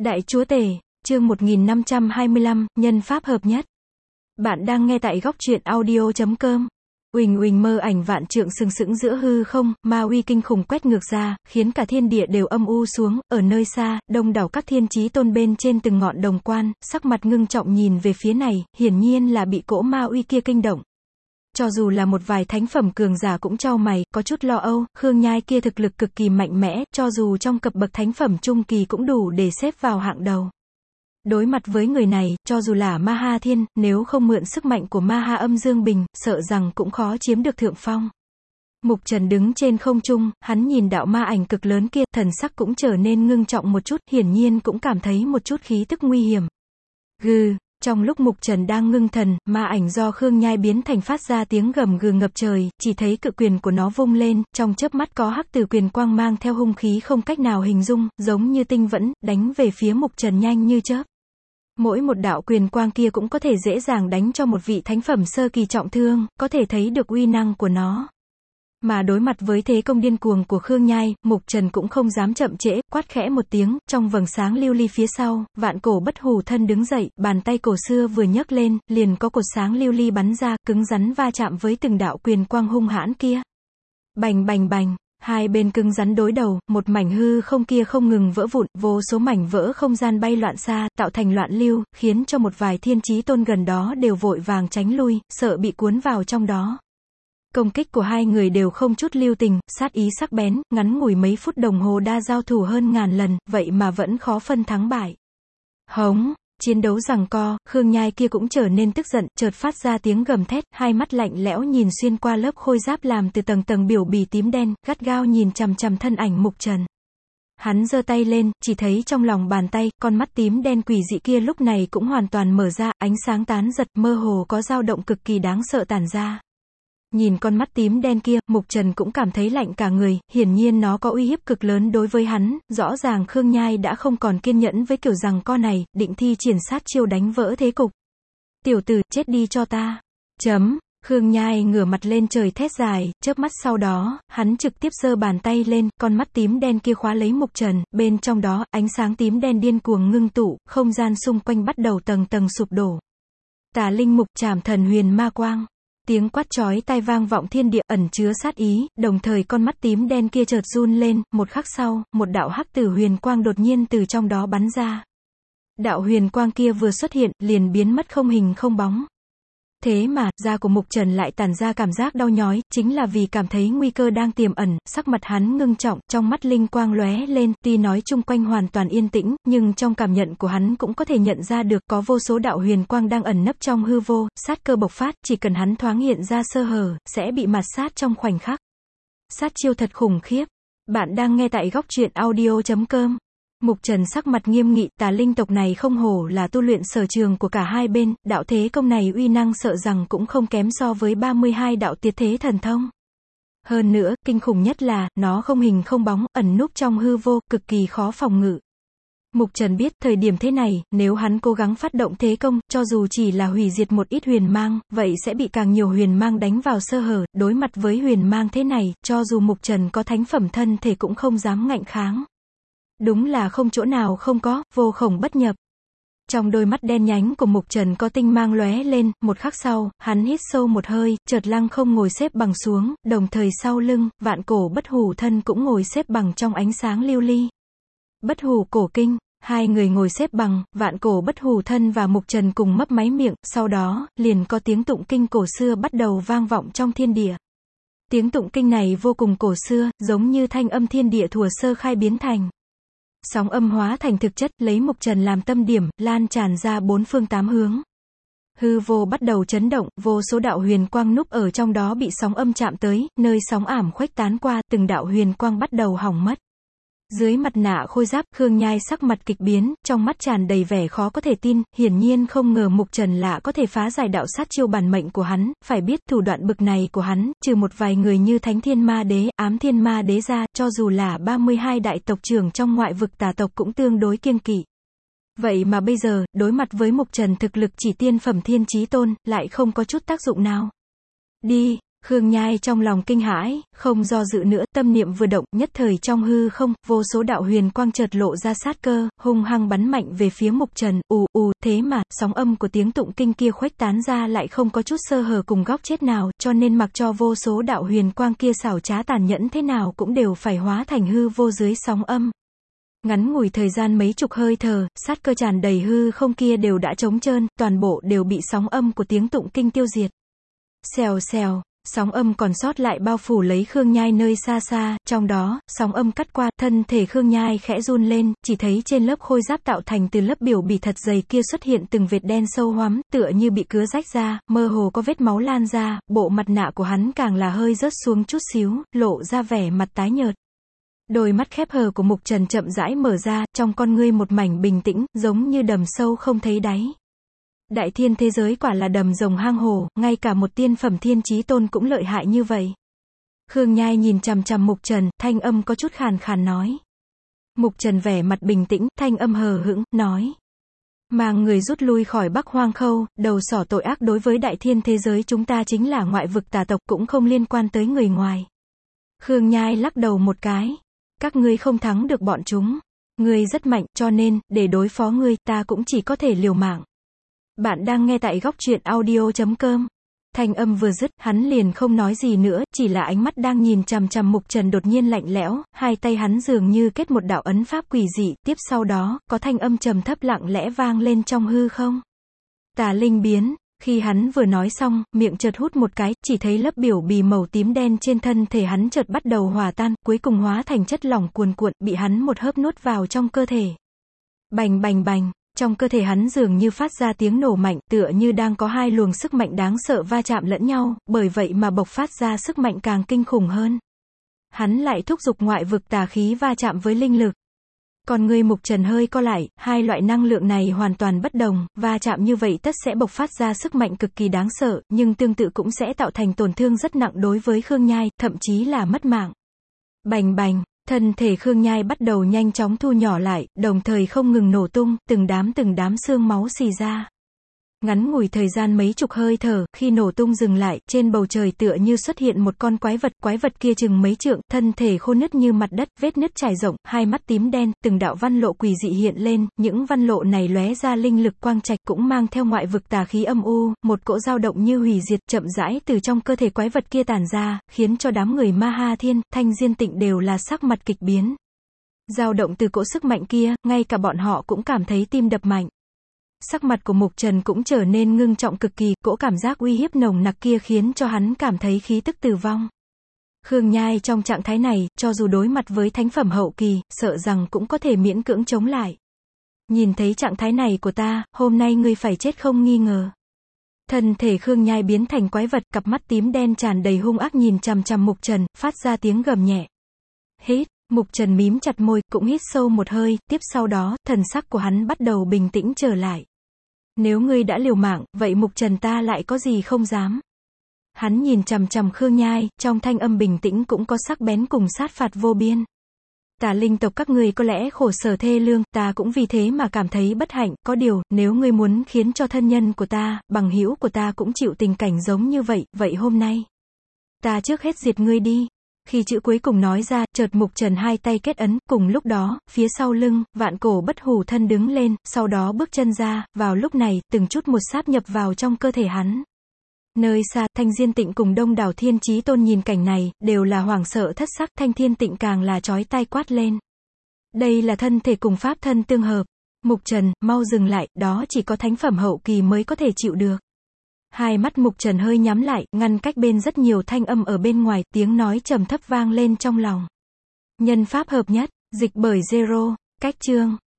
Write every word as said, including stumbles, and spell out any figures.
Đại Chúa Tể, chương một nghìn năm trăm hai mươi lăm, nhân pháp hợp nhất. Bạn đang nghe tại góc truyện audio chấm com. Uỳnh uỳnh mơ ảnh vạn trượng sừng sững giữa hư không, ma uy kinh khủng quét ngược ra, khiến cả thiên địa đều âm u xuống. Ở nơi xa, đông đảo các thiên chí tôn bên trên từng ngọn đồng quan, sắc mặt ngưng trọng nhìn về phía này, hiển nhiên là bị cỗ ma uy kia kinh động. Cho dù là một vài thánh phẩm cường giả cũng chau mày, có chút lo âu. Khương Nhai kia thực lực cực kỳ mạnh mẽ, cho dù trong cấp bậc thánh phẩm trung kỳ cũng đủ để xếp vào hạng đầu. Đối mặt với người này, cho dù là Ma Ha Thiên, nếu không mượn sức mạnh của Ma Ha Âm Dương Bình, sợ rằng cũng khó chiếm được thượng phong. Mục Trần đứng trên không trung, hắn nhìn đạo ma ảnh cực lớn kia, thần sắc cũng trở nên ngưng trọng một chút, hiển nhiên cũng cảm thấy một chút khí tức nguy hiểm. Gừ. Trong lúc Mục Trần đang ngưng thần, ma ảnh do Khương Nhai biến thành phát ra tiếng gầm gừ ngập trời, chỉ thấy cự quyền của nó vung lên, trong chớp mắt có hắc tử quyền quang mang theo hung khí không cách nào hình dung, giống như tinh vẫn, đánh về phía Mục Trần nhanh như chớp. Mỗi một đạo quyền quang kia cũng có thể dễ dàng đánh cho một vị thánh phẩm sơ kỳ trọng thương, có thể thấy được uy năng của nó. Mà đối mặt với thế công điên cuồng của Khương Nhai, Mục Trần cũng không dám chậm trễ, quát khẽ một tiếng, trong vầng sáng lưu ly phía sau, vạn cổ bất hủ thân đứng dậy, bàn tay cổ xưa vừa nhấc lên, liền có cột sáng lưu ly bắn ra, cứng rắn va chạm với từng đạo quyền quang hung hãn kia. Bành bành bành, hai bên cứng rắn đối đầu, một mảnh hư không kia không ngừng vỡ vụn, vô số mảnh vỡ không gian bay loạn xa, tạo thành loạn lưu, khiến cho một vài thiên chí tôn gần đó đều vội vàng tránh lui, sợ bị cuốn vào trong đó. Công kích của hai người đều không chút lưu tình, sát ý sắc bén, ngắn ngủi mấy phút đồng hồ đã giao thủ hơn ngàn lần, vậy mà vẫn khó phân thắng bại. Hống, chiến đấu giằng co, Khương Nhai kia cũng trở nên tức giận, chợt phát ra tiếng gầm thét, hai mắt lạnh lẽo nhìn xuyên qua lớp khôi giáp làm từ tầng tầng biểu bì tím đen, gắt gao nhìn chằm chằm thân ảnh Mục Trần. Hắn giơ tay lên, chỉ thấy trong lòng bàn tay, con mắt tím đen quỷ dị kia lúc này cũng hoàn toàn mở ra, ánh sáng tán giật, mơ hồ có dao động cực kỳ đáng sợ tản ra. Nhìn con mắt tím đen kia, Mục Trần cũng cảm thấy lạnh cả người, hiển nhiên nó có uy hiếp cực lớn đối với hắn, rõ ràng Khương Nhai đã không còn kiên nhẫn với kiểu giằng co này, định thi triển sát chiêu đánh vỡ thế cục. Tiểu tử, chết đi cho ta. Chấm, Khương Nhai ngửa mặt lên trời thét dài, chớp mắt sau đó, hắn trực tiếp giơ bàn tay lên, con mắt tím đen kia khóa lấy Mục Trần, bên trong đó, ánh sáng tím đen điên cuồng ngưng tụ, không gian xung quanh bắt đầu tầng tầng sụp đổ. Tà linh mục trảm thần huyền ma quang. Tiếng quát chói tai vang vọng thiên địa, ẩn chứa sát ý, đồng thời con mắt tím đen kia chợt run lên, một khắc sau, một đạo hắc tử huyền quang đột nhiên từ trong đó bắn ra. Đạo huyền quang kia vừa xuất hiện, liền biến mất không hình không bóng. Thế mà, da của Mục Trần lại tản ra cảm giác đau nhói, chính là vì cảm thấy nguy cơ đang tiềm ẩn, sắc mặt hắn ngưng trọng, trong mắt linh quang lóe lên, tuy nói chung quanh hoàn toàn yên tĩnh, nhưng trong cảm nhận của hắn cũng có thể nhận ra được có vô số đạo huyền quang đang ẩn nấp trong hư vô, sát cơ bộc phát, chỉ cần hắn thoáng hiện ra sơ hở, sẽ bị mạt sát trong khoảnh khắc. Sát chiêu thật khủng khiếp. Bạn đang nghe tại góc truyện audio chấm com. Mục Trần sắc mặt nghiêm nghị, tà linh tộc này không hổ là tu luyện sở trường của cả hai bên, đạo thế công này uy năng sợ rằng cũng không kém so với ba mươi hai đạo tiệt thế thần thông. Hơn nữa, kinh khủng nhất là, nó không hình không bóng, ẩn núp trong hư vô, cực kỳ khó phòng ngự. Mục Trần biết, thời điểm thế này, nếu hắn cố gắng phát động thế công, cho dù chỉ là hủy diệt một ít huyền mang, vậy sẽ bị càng nhiều huyền mang đánh vào sơ hở, đối mặt với huyền mang thế này, cho dù Mục Trần có thánh phẩm thân thể cũng không dám ngạnh kháng. Đúng là không chỗ nào không có, vô khổng bất nhập. Trong đôi mắt đen nhánh của Mục Trần có tinh mang lóe lên, một khắc sau, hắn hít sâu một hơi, chợt lăng không ngồi xếp bằng xuống, đồng thời sau lưng, vạn cổ bất hủ thân cũng ngồi xếp bằng trong ánh sáng lưu ly. Bất hủ cổ kinh, hai người ngồi xếp bằng, vạn cổ bất hủ thân và Mục Trần cùng mấp máy miệng, sau đó, liền có tiếng tụng kinh cổ xưa bắt đầu vang vọng trong thiên địa. Tiếng tụng kinh này vô cùng cổ xưa, giống như thanh âm thiên địa thuở sơ khai biến thành. Sóng âm hóa thành thực chất, lấy Mục Trần làm tâm điểm, lan tràn ra bốn phương tám hướng. Hư vô bắt đầu chấn động, vô số đạo huyền quang núp ở trong đó bị sóng âm chạm tới, nơi sóng ảm khuếch tán qua, từng đạo huyền quang bắt đầu hỏng mất. Dưới mặt nạ khôi giáp, Khương Nhai sắc mặt kịch biến, trong mắt tràn đầy vẻ khó có thể tin, hiển nhiên không ngờ Mục Trần lạ có thể phá giải đạo sát chiêu bản mệnh của hắn, phải biết thủ đoạn bực này của hắn, trừ một vài người như Thánh Thiên Ma Đế, Ám Thiên Ma Đế ra, cho dù là ba mươi hai đại tộc trưởng trong ngoại vực tà tộc cũng tương đối kiêng kỵ. Vậy mà bây giờ, đối mặt với Mục Trần thực lực chỉ tiên phẩm thiên chí tôn, lại không có chút tác dụng nào. Đi! Khương Nhai trong lòng kinh hãi, không do dự nữa, tâm niệm vừa động, nhất thời trong hư không, vô số đạo huyền quang chợt lộ ra sát cơ, hung hăng bắn mạnh về phía Mục Trần, ù ù, thế mà, sóng âm của tiếng tụng kinh kia khuếch tán ra lại không có chút sơ hở cùng góc chết nào, cho nên mặc cho vô số đạo huyền quang kia xảo trá tàn nhẫn thế nào cũng đều phải hóa thành hư vô dưới sóng âm. Ngắn ngủi thời gian mấy chục hơi thở, sát cơ tràn đầy hư không kia đều đã trống trơn, toàn bộ đều bị sóng âm của tiếng tụng kinh tiêu diệt. Xèo xèo. Sóng âm còn sót lại bao phủ lấy Khương Nhai nơi xa xa, trong đó, sóng âm cắt qua, thân thể Khương Nhai khẽ run lên, chỉ thấy trên lớp khôi giáp tạo thành từ lớp biểu bì thật dày kia xuất hiện từng vệt đen sâu hoắm, tựa như bị cứa rách ra, mơ hồ có vết máu lan ra, bộ mặt nạ của hắn càng là hơi rớt xuống chút xíu, lộ ra vẻ mặt tái nhợt. Đôi mắt khép hờ của Mục Trần chậm rãi mở ra, trong con ngươi một mảnh bình tĩnh, giống như đầm sâu không thấy đáy. Đại thiên thế giới quả là đầm rồng hang hổ, ngay cả một tiên phẩm thiên chí tôn cũng lợi hại như vậy. Khương Nhai nhìn chằm chằm Mục Trần, thanh âm có chút khàn khàn nói. Mục Trần vẻ mặt bình tĩnh, thanh âm hờ hững, nói. Mang người rút lui khỏi Bắc Hoang Khâu, đầu sỏ tội ác đối với đại thiên thế giới chúng ta chính là ngoại vực tà tộc, cũng không liên quan tới người ngoài. Khương Nhai lắc đầu một cái. Các ngươi không thắng được bọn chúng. Ngươi rất mạnh, cho nên, để đối phó ngươi, ta cũng chỉ có thể liều mạng. Bạn đang nghe tại góc truyện audio chấm com. Thanh âm vừa dứt, hắn liền không nói gì nữa, chỉ là ánh mắt đang nhìn chằm chằm Mục Trần đột nhiên lạnh lẽo, hai tay hắn dường như kết một đạo ấn pháp quỷ dị, tiếp sau đó, có thanh âm trầm thấp lặng lẽ vang lên trong hư không. Tà linh biến. Khi hắn vừa nói xong, miệng chợt hút một cái, chỉ thấy lớp biểu bì màu tím đen trên thân thể hắn chợt bắt đầu hòa tan, cuối cùng hóa thành chất lỏng cuồn cuộn, bị hắn một hớp nuốt vào trong cơ thể. Bành bành bành. Trong cơ thể hắn dường như phát ra tiếng nổ mạnh, tựa như đang có hai luồng sức mạnh đáng sợ va chạm lẫn nhau, bởi vậy mà bộc phát ra sức mạnh càng kinh khủng hơn. Hắn lại thúc giục ngoại vực tà khí va chạm với linh lực. Còn người Mục Trần hơi co lại, hai loại năng lượng này hoàn toàn bất đồng, va chạm như vậy tất sẽ bộc phát ra sức mạnh cực kỳ đáng sợ, nhưng tương tự cũng sẽ tạo thành tổn thương rất nặng đối với Khương Nhai, thậm chí là mất mạng. Bành bành. Thân thể Khương Nhai bắt đầu nhanh chóng thu nhỏ lại, đồng thời không ngừng nổ tung, từng đám từng đám xương máu xì ra. Ngắn ngủi thời gian mấy chục hơi thở, khi nổ tung dừng lại, trên bầu trời tựa như xuất hiện một con quái vật, quái vật kia chừng mấy trượng, thân thể khô nứt như mặt đất, vết nứt trải rộng, hai mắt tím đen, từng đạo văn lộ quỷ dị hiện lên, những văn lộ này lóe ra linh lực quang trạch, cũng mang theo ngoại vực tà khí âm u, một cỗ dao động như hủy diệt, chậm rãi từ trong cơ thể quái vật kia tản ra, khiến cho đám người Ma Ha Thiên, Thanh Diên Tịnh đều là sắc mặt kịch biến. Dao động từ cỗ sức mạnh kia, ngay cả bọn họ cũng cảm thấy tim đập mạnh. Sắc mặt của Mục Trần cũng trở nên ngưng trọng cực kỳ, cỗ cảm giác uy hiếp nồng nặc kia khiến cho hắn cảm thấy khí tức tử vong. Khương Nhai trong trạng thái này, cho dù đối mặt với thánh phẩm hậu kỳ, sợ rằng cũng có thể miễn cưỡng chống lại. Nhìn thấy trạng thái này của ta, hôm nay ngươi phải chết không nghi ngờ. Thân thể Khương Nhai biến thành quái vật, cặp mắt tím đen tràn đầy hung ác nhìn chằm chằm Mục Trần, phát ra tiếng gầm nhẹ. Hít. Mục Trần mím chặt môi, cũng hít sâu một hơi, tiếp sau đó, thần sắc của hắn bắt đầu bình tĩnh trở lại. Nếu ngươi đã liều mạng, vậy Mục Trần ta lại có gì không dám. Hắn nhìn chằm chằm Khương Nhai, trong thanh âm bình tĩnh cũng có sắc bén cùng sát phạt vô biên. Tà linh tộc các ngươi có lẽ khổ sở thê lương, ta cũng vì thế mà cảm thấy bất hạnh, có điều, nếu ngươi muốn khiến cho thân nhân của ta, bằng hữu của ta cũng chịu tình cảnh giống như vậy, vậy hôm nay, ta trước hết diệt ngươi đi. Khi chữ cuối cùng nói ra, chợt Mục Trần hai tay kết ấn, cùng lúc đó, phía sau lưng, vạn cổ bất hủ thân đứng lên, sau đó bước chân ra, vào lúc này, từng chút một sáp nhập vào trong cơ thể hắn. Nơi xa, Thanh Diên Tịnh cùng đông đảo Thiên Chí Tôn nhìn cảnh này, đều là hoảng sợ thất sắc, Thanh Thiên Tịnh càng là chói tai quát lên. Đây là thân thể cùng pháp thân tương hợp. Mục Trần, mau dừng lại, đó chỉ có thánh phẩm hậu kỳ mới có thể chịu được. Hai mắt Mục Trần hơi nhắm lại, ngăn cách bên rất nhiều thanh âm ở bên ngoài, tiếng nói trầm thấp vang lên trong lòng. Nhân pháp hợp nhất, dịch bởi Zero, cách chương.